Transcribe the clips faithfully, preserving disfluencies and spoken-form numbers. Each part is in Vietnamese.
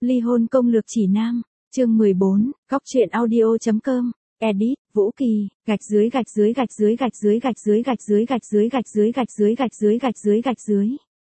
Ly hôn công lược chỉ nam, chương mười bốn, góc truyện audio.com, edit, Vũ Kỳ, gạch dưới gạch dưới gạch dưới gạch dưới gạch dưới gạch dưới gạch dưới gạch dưới gạch dưới gạch dưới gạch dưới gạch dưới.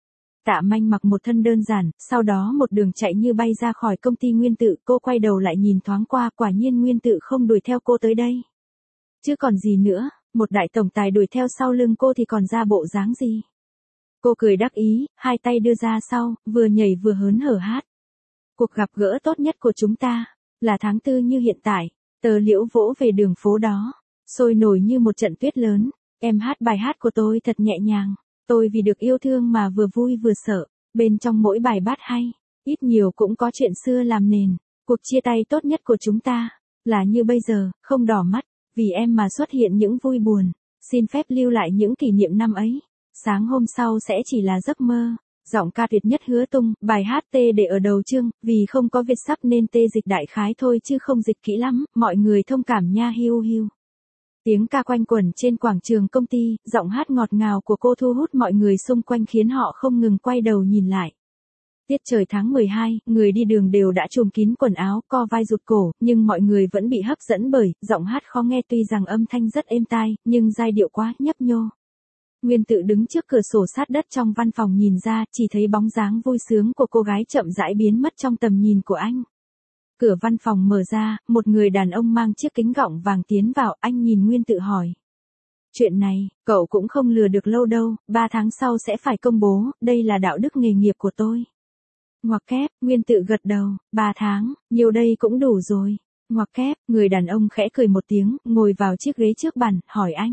Tạ Manh mặc một thân đơn giản, sau đó một đường chạy như bay ra khỏi công ty Nguyên Tự, cô quay đầu lại nhìn thoáng qua, quả nhiên Nguyên Tự không đuổi theo cô tới đây. Chứ còn gì nữa, một đại tổng tài đuổi theo sau lưng cô thì còn ra bộ dáng gì. Cô cười đắc ý, hai tay đưa ra sau, vừa nhảy vừa hớn hở hát. Cuộc gặp gỡ tốt nhất của chúng ta, là tháng tư như hiện tại, tờ liễu vỗ về đường phố đó, sôi nổi như một trận tuyết lớn, em hát bài hát của tôi thật nhẹ nhàng, tôi vì được yêu thương mà vừa vui vừa sợ, bên trong mỗi bài bát hay, ít nhiều cũng có chuyện xưa làm nền, cuộc chia tay tốt nhất của chúng ta, là như bây giờ, không đỏ mắt, vì em mà xuất hiện những vui buồn, xin phép lưu lại những kỷ niệm năm ấy, sáng hôm sau sẽ chỉ là giấc mơ. Giọng ca tuyệt nhất Hứa Tung, bài hát tê để ở đầu chương, vì không có Việt sắp nên tê dịch đại khái thôi chứ không dịch kỹ lắm, mọi người thông cảm nha hiu hiu. Tiếng ca quanh quẩn trên quảng trường công ty, giọng hát ngọt ngào của cô thu hút mọi người xung quanh khiến họ không ngừng quay đầu nhìn lại. Tiết trời tháng mười hai, người đi đường đều đã trùm kín quần áo, co vai rụt cổ, nhưng mọi người vẫn bị hấp dẫn bởi giọng hát khó nghe, tuy rằng âm thanh rất êm tai, nhưng giai điệu quá nhấp nhô. Nguyên Tự đứng trước cửa sổ sát đất trong văn phòng nhìn ra, chỉ thấy bóng dáng vui sướng của cô gái chậm rãi biến mất trong tầm nhìn của anh. Cửa văn phòng mở ra, một người đàn ông mang chiếc kính gọng vàng tiến vào, anh nhìn Nguyên Tự hỏi. Chuyện này, cậu cũng không lừa được lâu đâu, ba tháng sau sẽ phải công bố, đây là đạo đức nghề nghiệp của tôi. Ngoặc kép, Nguyên Tự gật đầu, ba tháng, nhiều đây cũng đủ rồi. Ngoặc kép, người đàn ông khẽ cười một tiếng, ngồi vào chiếc ghế trước bàn, hỏi anh.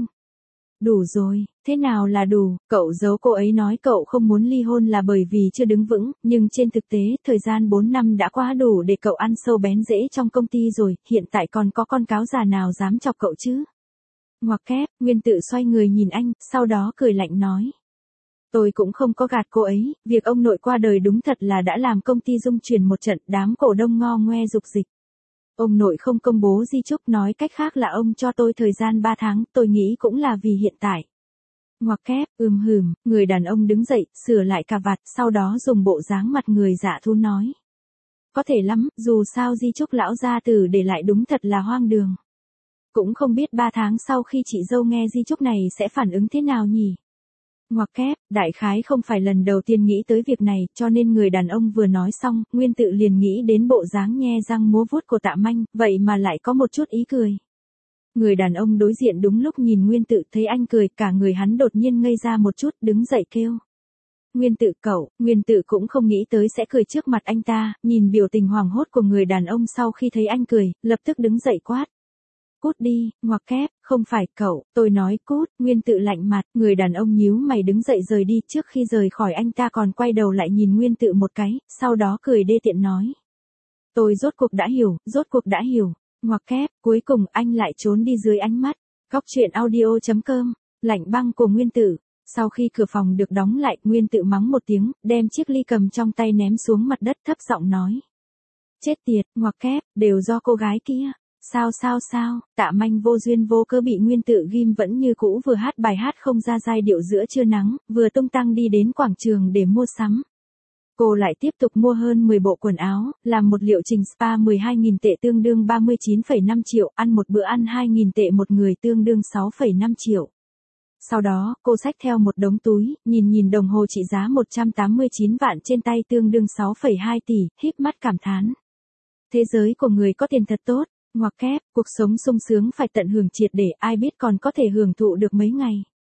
Đủ rồi, thế nào là đủ, cậu giấu cô ấy nói cậu không muốn ly hôn là bởi vì chưa đứng vững, nhưng trên thực tế, thời gian bốn năm đã quá đủ để cậu ăn sâu bén rễ trong công ty rồi, hiện tại còn có con cáo già nào dám chọc cậu chứ? Ngoặc kép, Nguyên Tự xoay người nhìn anh, sau đó cười lạnh nói. Tôi cũng không có gạt cô ấy, việc ông nội qua đời đúng thật là đã làm công ty rung chuyển một trận, đám cổ đông ngo ngoe dục dịch. Ông nội không công bố di chúc, nói cách khác là ông cho tôi thời gian ba tháng, tôi nghĩ cũng là vì hiện tại. Ngoặc kép, ừm hừm, người đàn ông đứng dậy, sửa lại cà vạt, sau đó dùng bộ dáng mặt người dạ thú nói. Có thể lắm, dù sao di chúc lão gia tử để lại đúng thật là hoang đường. Cũng không biết ba tháng sau khi chị dâu nghe di chúc này sẽ phản ứng thế nào nhỉ? Ngoặc kép, đại khái không phải lần đầu tiên nghĩ tới việc này, cho nên người đàn ông vừa nói xong, Nguyên Tự liền nghĩ đến bộ dáng nhe răng múa vuốt của Tạ Manh, vậy mà lại có một chút ý cười. Người đàn ông đối diện đúng lúc nhìn Nguyên Tự, thấy anh cười, cả người hắn đột nhiên ngây ra một chút, đứng dậy kêu. Nguyên Tự cậu, Nguyên Tự cũng không nghĩ tới sẽ cười trước mặt anh ta, nhìn biểu tình hoảng hốt của người đàn ông sau khi thấy anh cười, lập tức đứng dậy quát. Cút đi, ngoặc kép, không phải cậu, tôi nói cút, Nguyên Tự lạnh mặt, người đàn ông nhíu mày đứng dậy rời đi, trước khi rời khỏi anh ta còn quay đầu lại nhìn Nguyên Tự một cái, sau đó cười đê tiện nói. Tôi rốt cuộc đã hiểu, rốt cuộc đã hiểu, ngoặc kép, cuối cùng anh lại trốn đi dưới ánh mắt, góc truyện audio.com, lạnh băng của Nguyên Tự. Sau khi cửa phòng được đóng lại, Nguyên Tự mắng một tiếng, đem chiếc ly cầm trong tay ném xuống mặt đất, thấp giọng nói. Chết tiệt, ngoặc kép, đều do cô gái kia. Sao sao sao, Tạ Manh vô duyên vô cớ bị Nguyên Tự ghim vẫn như cũ, vừa hát bài hát không ra giai điệu giữa trưa nắng, vừa tung tăng đi đến quảng trường để mua sắm. Cô lại tiếp tục mua hơn mười bộ quần áo, làm một liệu trình spa mười hai nghìn tệ tương đương ba mươi chín phẩy năm triệu, ăn một bữa ăn hai nghìn tệ một người tương đương sáu phẩy năm triệu. Sau đó, cô xách theo một đống túi, nhìn nhìn đồng hồ trị giá một trăm tám mươi chín vạn trên tay tương đương sáu phẩy hai tỷ, híp mắt cảm thán. Thế giới của người có tiền thật tốt. Ngoặc kép, cuộc sống sung sướng phải tận hưởng triệt để, ai biết còn có thể hưởng thụ được mấy ngày.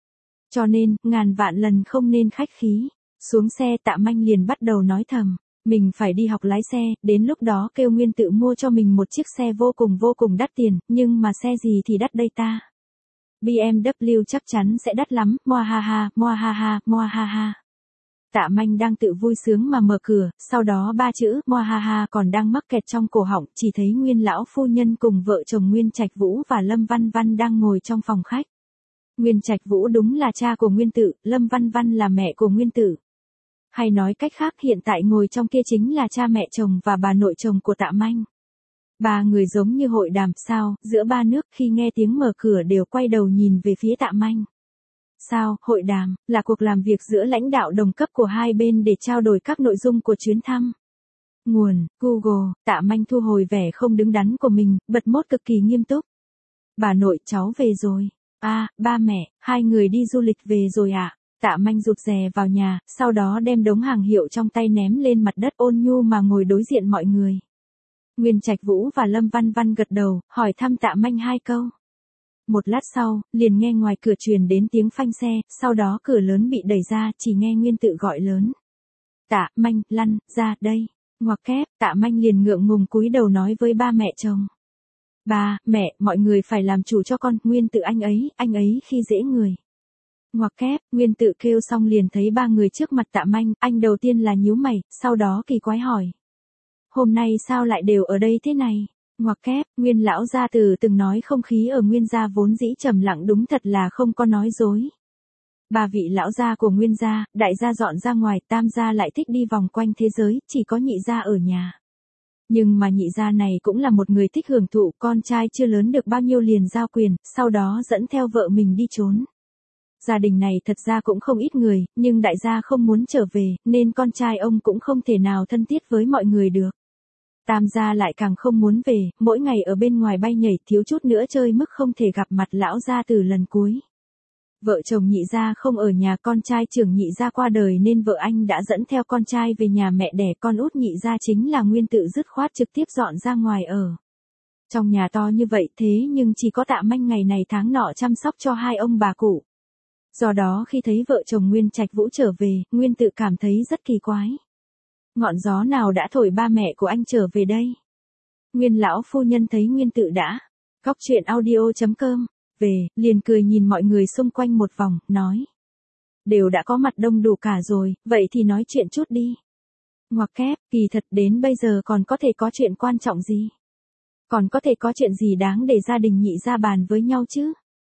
Cho nên, ngàn vạn lần không nên khách khí. Xuống xe Tạ Manh liền bắt đầu nói thầm, mình phải đi học lái xe, đến lúc đó kêu Nguyên Tự mua cho mình một chiếc xe vô cùng vô cùng đắt tiền, nhưng mà xe gì thì đắt đây ta. bê em vê chắc chắn sẽ đắt lắm, moa ha ha, moa ha ha, moa ha ha. Tạ Manh đang tự vui sướng mà mở cửa, sau đó ba chữ moa ha ha còn đang mắc kẹt trong cổ họng, chỉ thấy Nguyên lão phu nhân cùng vợ chồng Nguyên Trạch Vũ và Lâm Văn Văn đang ngồi trong phòng khách. Nguyên Trạch Vũ đúng là cha của Nguyên Tự, Lâm Văn Văn là mẹ của Nguyên Tự. Hay nói cách khác, hiện tại ngồi trong kia chính là cha mẹ chồng và bà nội chồng của Tạ Manh. Ba người giống như hội đàm sao, giữa ba nước, khi nghe tiếng mở cửa đều quay đầu nhìn về phía Tạ Manh. Sao, hội đàm, là cuộc làm việc giữa lãnh đạo đồng cấp của hai bên để trao đổi các nội dung của chuyến thăm. Nguồn, Google. Tạ Manh thu hồi vẻ không đứng đắn của mình, bật mốt cực kỳ nghiêm túc. Bà nội, cháu về rồi. À, ba mẹ, hai người đi du lịch về rồi ạ. À? Tạ Manh rụt rè vào nhà, sau đó đem đống hàng hiệu trong tay ném lên mặt đất, ôn nhu mà ngồi đối diện mọi người. Nguyên Trạch Vũ và Lâm Văn Văn gật đầu, hỏi thăm Tạ Manh hai câu. Một lát sau, liền nghe ngoài cửa truyền đến tiếng phanh xe, sau đó cửa lớn bị đẩy ra, chỉ nghe Nguyên Tự gọi lớn. Tạ Manh, lăn, ra đây. Ngoặc kép, Tạ Manh liền ngượng ngùng cúi đầu nói với ba mẹ chồng. Ba, mẹ, mọi người phải làm chủ cho con, Nguyên Tự anh ấy, anh ấy khi dễ người. Ngoặc kép, Nguyên Tự kêu xong liền thấy ba người trước mặt Tạ Manh, anh đầu tiên là nhíu mày, sau đó kỳ quái hỏi. Hôm nay sao lại đều ở đây thế này? Ngoặc kép, Nguyên lão gia tử từng nói không khí ở Nguyên gia vốn dĩ trầm lặng, đúng thật là không có nói dối. Ba vị lão gia của Nguyên gia, đại gia dọn ra ngoài, tam gia lại thích đi vòng quanh thế giới, chỉ có nhị gia ở nhà. Nhưng mà nhị gia này cũng là một người thích hưởng thụ, con trai chưa lớn được bao nhiêu liền giao quyền, sau đó dẫn theo vợ mình đi trốn. Gia đình này thật ra cũng không ít người, nhưng đại gia không muốn trở về, nên con trai ông cũng không thể nào thân thiết với mọi người được. Tam gia lại càng không muốn về, mỗi ngày ở bên ngoài bay nhảy, thiếu chút nữa chơi mức không thể gặp mặt lão gia từ lần cuối. Vợ chồng nhị gia không ở nhà, con trai trưởng nhị gia qua đời nên vợ anh đã dẫn theo con trai về nhà mẹ đẻ, con út nhị gia chính là Nguyên Tự dứt khoát trực tiếp dọn ra ngoài ở. Trong nhà to như vậy thế nhưng chỉ có Tạ Manh ngày này tháng nọ chăm sóc cho hai ông bà cụ. Do đó khi thấy vợ chồng Nguyên Trạch Vũ trở về, Nguyên Tự cảm thấy rất kỳ quái. Ngọn gió nào đã thổi ba mẹ của anh trở về đây? Nguyên lão phu nhân thấy Nguyên Tự đã cóc truyện audio chấm com về, liền cười nhìn mọi người xung quanh một vòng, nói. Đều đã có mặt đông đủ cả rồi, vậy thì nói chuyện chút đi. Ngoặc kép, kỳ thật đến bây giờ còn có thể có chuyện quan trọng gì? Còn có thể có chuyện gì đáng để gia đình nhị gia bàn với nhau chứ?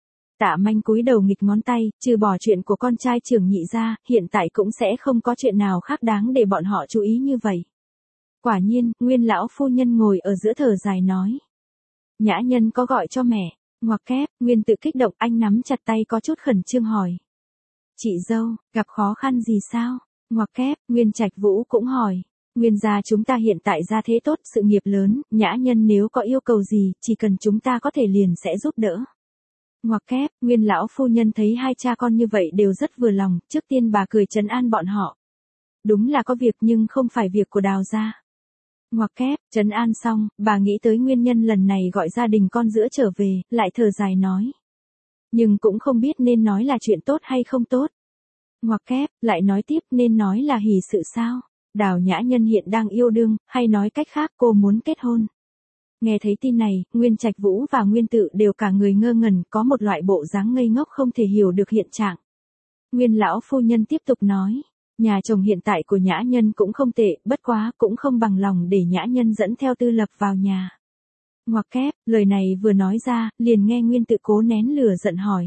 Tạ Manh cúi đầu nghịch ngón tay, trừ bỏ chuyện của con trai trưởng nhị gia, hiện tại cũng sẽ không có chuyện nào khác đáng để bọn họ chú ý như vậy. Quả nhiên, Nguyên lão phu nhân ngồi ở giữa thở dài nói. Nhã nhân có gọi cho mẹ. Ngoặc kép, Nguyên Tự kích động, anh nắm chặt tay có chút khẩn trương hỏi. Chị dâu, gặp khó khăn gì sao? Ngoặc kép, Nguyên Trạch Vũ cũng hỏi. Nguyên gia chúng ta hiện tại gia thế tốt, sự nghiệp lớn, nhã nhân nếu có yêu cầu gì, chỉ cần chúng ta có thể liền sẽ giúp đỡ. Ngoặc kép, Nguyên lão phu nhân thấy hai cha con như vậy đều rất vừa lòng, trước tiên bà cười trấn an bọn họ. Đúng là có việc nhưng không phải việc của Đào gia. Ngoặc kép, trấn an xong, bà nghĩ tới nguyên nhân lần này gọi gia đình con giữa trở về, lại thở dài nói. Nhưng cũng không biết nên nói là chuyện tốt hay không tốt. Ngoặc kép, lại nói tiếp, nên nói là hỷ sự sao? Đào nhã nhân hiện đang yêu đương, hay nói cách khác cô muốn kết hôn. Nghe thấy tin này, Nguyên Trạch Vũ và Nguyên Tự đều cả người ngơ ngẩn, có một loại bộ dáng ngây ngốc không thể hiểu được hiện trạng. Nguyên lão phu nhân tiếp tục nói. Nhà chồng hiện tại của nhã nhân cũng không tệ, bất quá cũng không bằng lòng để nhã nhân dẫn theo Tư Lập vào nhà. Ngoặc kép, lời này vừa nói ra, liền nghe Nguyên Tự cố nén lửa giận hỏi.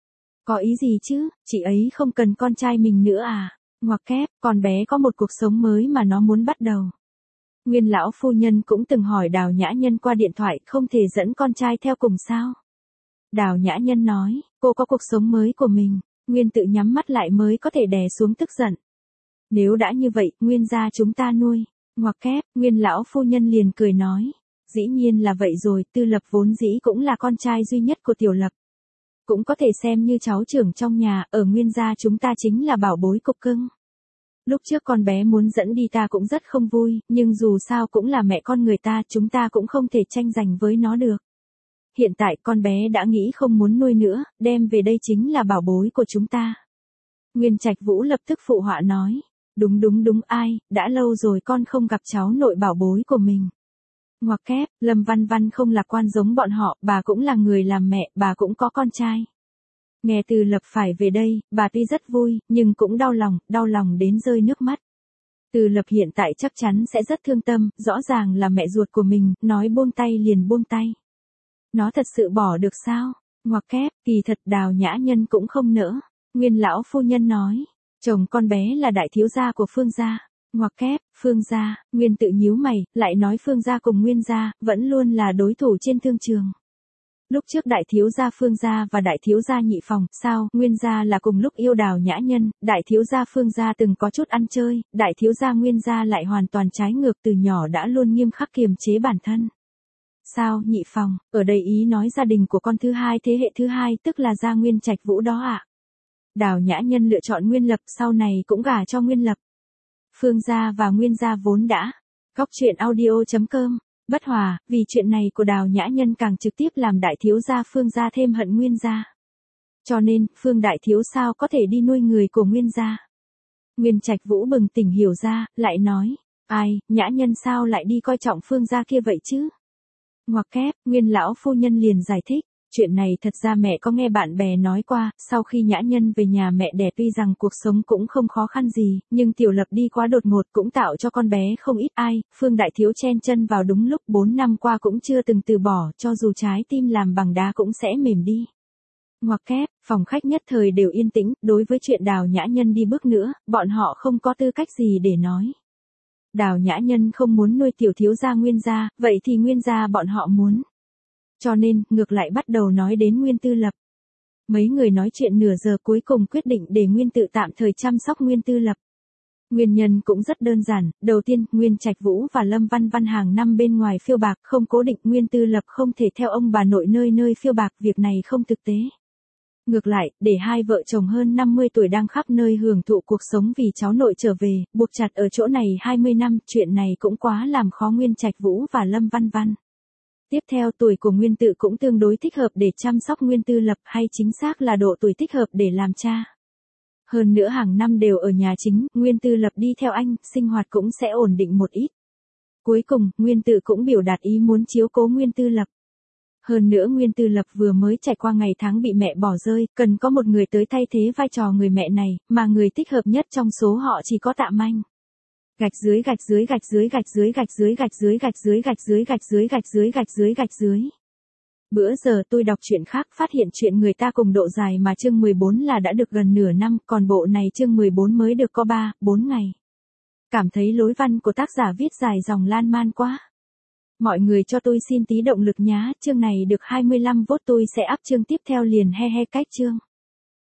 Có ý gì chứ, chị ấy không cần con trai mình nữa à? Ngoặc kép, con bé có một cuộc sống mới mà nó muốn bắt đầu. Nguyên lão phu nhân cũng từng hỏi Đào nhã nhân qua điện thoại, không thể dẫn con trai theo cùng sao? Đào nhã nhân nói, cô có cuộc sống mới của mình, Nguyên Tự nhắm mắt lại mới có thể đè xuống tức giận. Nếu đã như vậy, Nguyên gia chúng ta nuôi. Ngoặc kép, Nguyên lão phu nhân liền cười nói. Dĩ nhiên là vậy rồi, Tư Lập vốn dĩ cũng là con trai duy nhất của Tiểu Lập. Cũng có thể xem như cháu trưởng trong nhà, ở Nguyên gia chúng ta chính là bảo bối cục cưng. Lúc trước con bé muốn dẫn đi ta cũng rất không vui, nhưng dù sao cũng là mẹ con người ta, chúng ta cũng không thể tranh giành với nó được. Hiện tại con bé đã nghĩ không muốn nuôi nữa, đem về đây chính là bảo bối của chúng ta. Nguyên Trạch Vũ lập tức phụ họa nói. Đúng đúng đúng, ai, đã lâu rồi con không gặp cháu nội bảo bối của mình. Ngoặc kép, Lâm Văn Văn không lạc quan giống bọn họ, bà cũng là người làm mẹ, bà cũng có con trai. Nghe Tư Lập phải về đây, bà tuy rất vui, nhưng cũng đau lòng, đau lòng đến rơi nước mắt. Tư Lập hiện tại chắc chắn sẽ rất thương tâm, rõ ràng là mẹ ruột của mình, nói buông tay liền buông tay. Nó thật sự bỏ được sao? Ngoặc kép, kỳ thật Đào nhã nhân cũng không nỡ. Nguyên lão phu nhân nói. Chồng con bé là đại thiếu gia của Phương gia. Ngoặc kép, Phương gia, Nguyên Tự nhíu mày, lại nói Phương gia cùng Nguyên gia, vẫn luôn là đối thủ trên thương trường. Lúc trước đại thiếu gia Phương gia và đại thiếu gia Nhị Phòng, sao, Nguyên gia là cùng lúc yêu Đào Nhã Nhân, đại thiếu gia Phương gia từng có chút ăn chơi, đại thiếu gia Nguyên gia lại hoàn toàn trái ngược, từ nhỏ đã luôn nghiêm khắc kiềm chế bản thân. Sao, Nhị Phòng, ở đây ý nói gia đình của con thứ hai thế hệ thứ hai, tức là gia Nguyên Trạch Vũ đó ạ. À? Đào Nhã Nhân lựa chọn Nguyên Lập, sau này cũng gả cho Nguyên Lập. Phương gia và Nguyên gia vốn đã. Góc truyện audio chấm com. Bất hòa, vì chuyện này của Đào Nhã Nhân càng trực tiếp làm đại thiếu gia Phương gia thêm hận Nguyên gia. Cho nên, Phương đại thiếu sao có thể đi nuôi người của Nguyên gia. Nguyên Trạch Vũ bừng tỉnh hiểu ra, lại nói, ai, Nhã Nhân sao lại đi coi trọng Phương gia kia vậy chứ? Ngoặc kép, Nguyên lão phu nhân liền giải thích. Chuyện này thật ra mẹ có nghe bạn bè nói qua, sau khi Nhã Nhân về nhà mẹ đẻ tuy rằng cuộc sống cũng không khó khăn gì, nhưng Tiểu Lập đi quá đột ngột cũng tạo cho con bé không ít ai, Phương đại thiếu chen chân vào đúng lúc bốn năm qua cũng chưa từng từ bỏ, cho dù trái tim làm bằng đá cũng sẽ mềm đi. Ngoặc kép, phòng khách nhất thời đều yên tĩnh, đối với chuyện Đào Nhã Nhân đi bước nữa, bọn họ không có tư cách gì để nói. Đào Nhã Nhân không muốn nuôi tiểu thiếu gia Nguyên gia, vậy thì Nguyên gia bọn họ muốn. Cho nên, ngược lại bắt đầu nói đến Nguyên Tư Lập. Mấy người nói chuyện nửa giờ cuối cùng quyết định để Nguyên Tự tạm thời chăm sóc Nguyên Tư Lập. Nguyên nhân cũng rất đơn giản, đầu tiên, Nguyên Trạch Vũ và Lâm Văn Văn hàng năm bên ngoài phiêu bạc không cố định, Nguyên Tư Lập không thể theo ông bà nội nơi nơi phiêu bạc, việc này không thực tế. Ngược lại, để hai vợ chồng hơn năm mươi tuổi đang khắp nơi hưởng thụ cuộc sống vì cháu nội trở về, buộc chặt ở chỗ này hai mươi năm, chuyện này cũng quá làm khó Nguyên Trạch Vũ và Lâm Văn Văn. Tiếp theo, tuổi của Nguyên Tự cũng tương đối thích hợp để chăm sóc Nguyên Tư Lập, hay chính xác là độ tuổi thích hợp để làm cha. Hơn nữa hàng năm đều ở nhà chính, Nguyên Tư Lập đi theo anh, sinh hoạt cũng sẽ ổn định một ít. Cuối cùng, Nguyên Tự cũng biểu đạt ý muốn chiếu cố Nguyên Tư Lập. Hơn nữa Nguyên Tư Lập vừa mới trải qua ngày tháng bị mẹ bỏ rơi, cần có một người tới thay thế vai trò người mẹ này, mà người thích hợp nhất trong số họ chỉ có Tạ Manh. Gạch dưới gạch dưới gạch dưới gạch dưới gạch dưới gạch dưới gạch dưới gạch dưới gạch dưới gạch dưới gạch dưới gạch dưới. Bữa giờ tôi đọc chuyện khác phát hiện chuyện người ta cùng độ dài mà chương mười bốn là đã được gần nửa năm, còn bộ này chương mười bốn mới được có ba, bốn ngày. Cảm thấy lối văn của tác giả viết dài dòng lan man quá. Mọi người cho tôi xin tí động lực nhá, chương này được hai mươi lăm vote tôi sẽ up chương tiếp theo liền he he cách chương.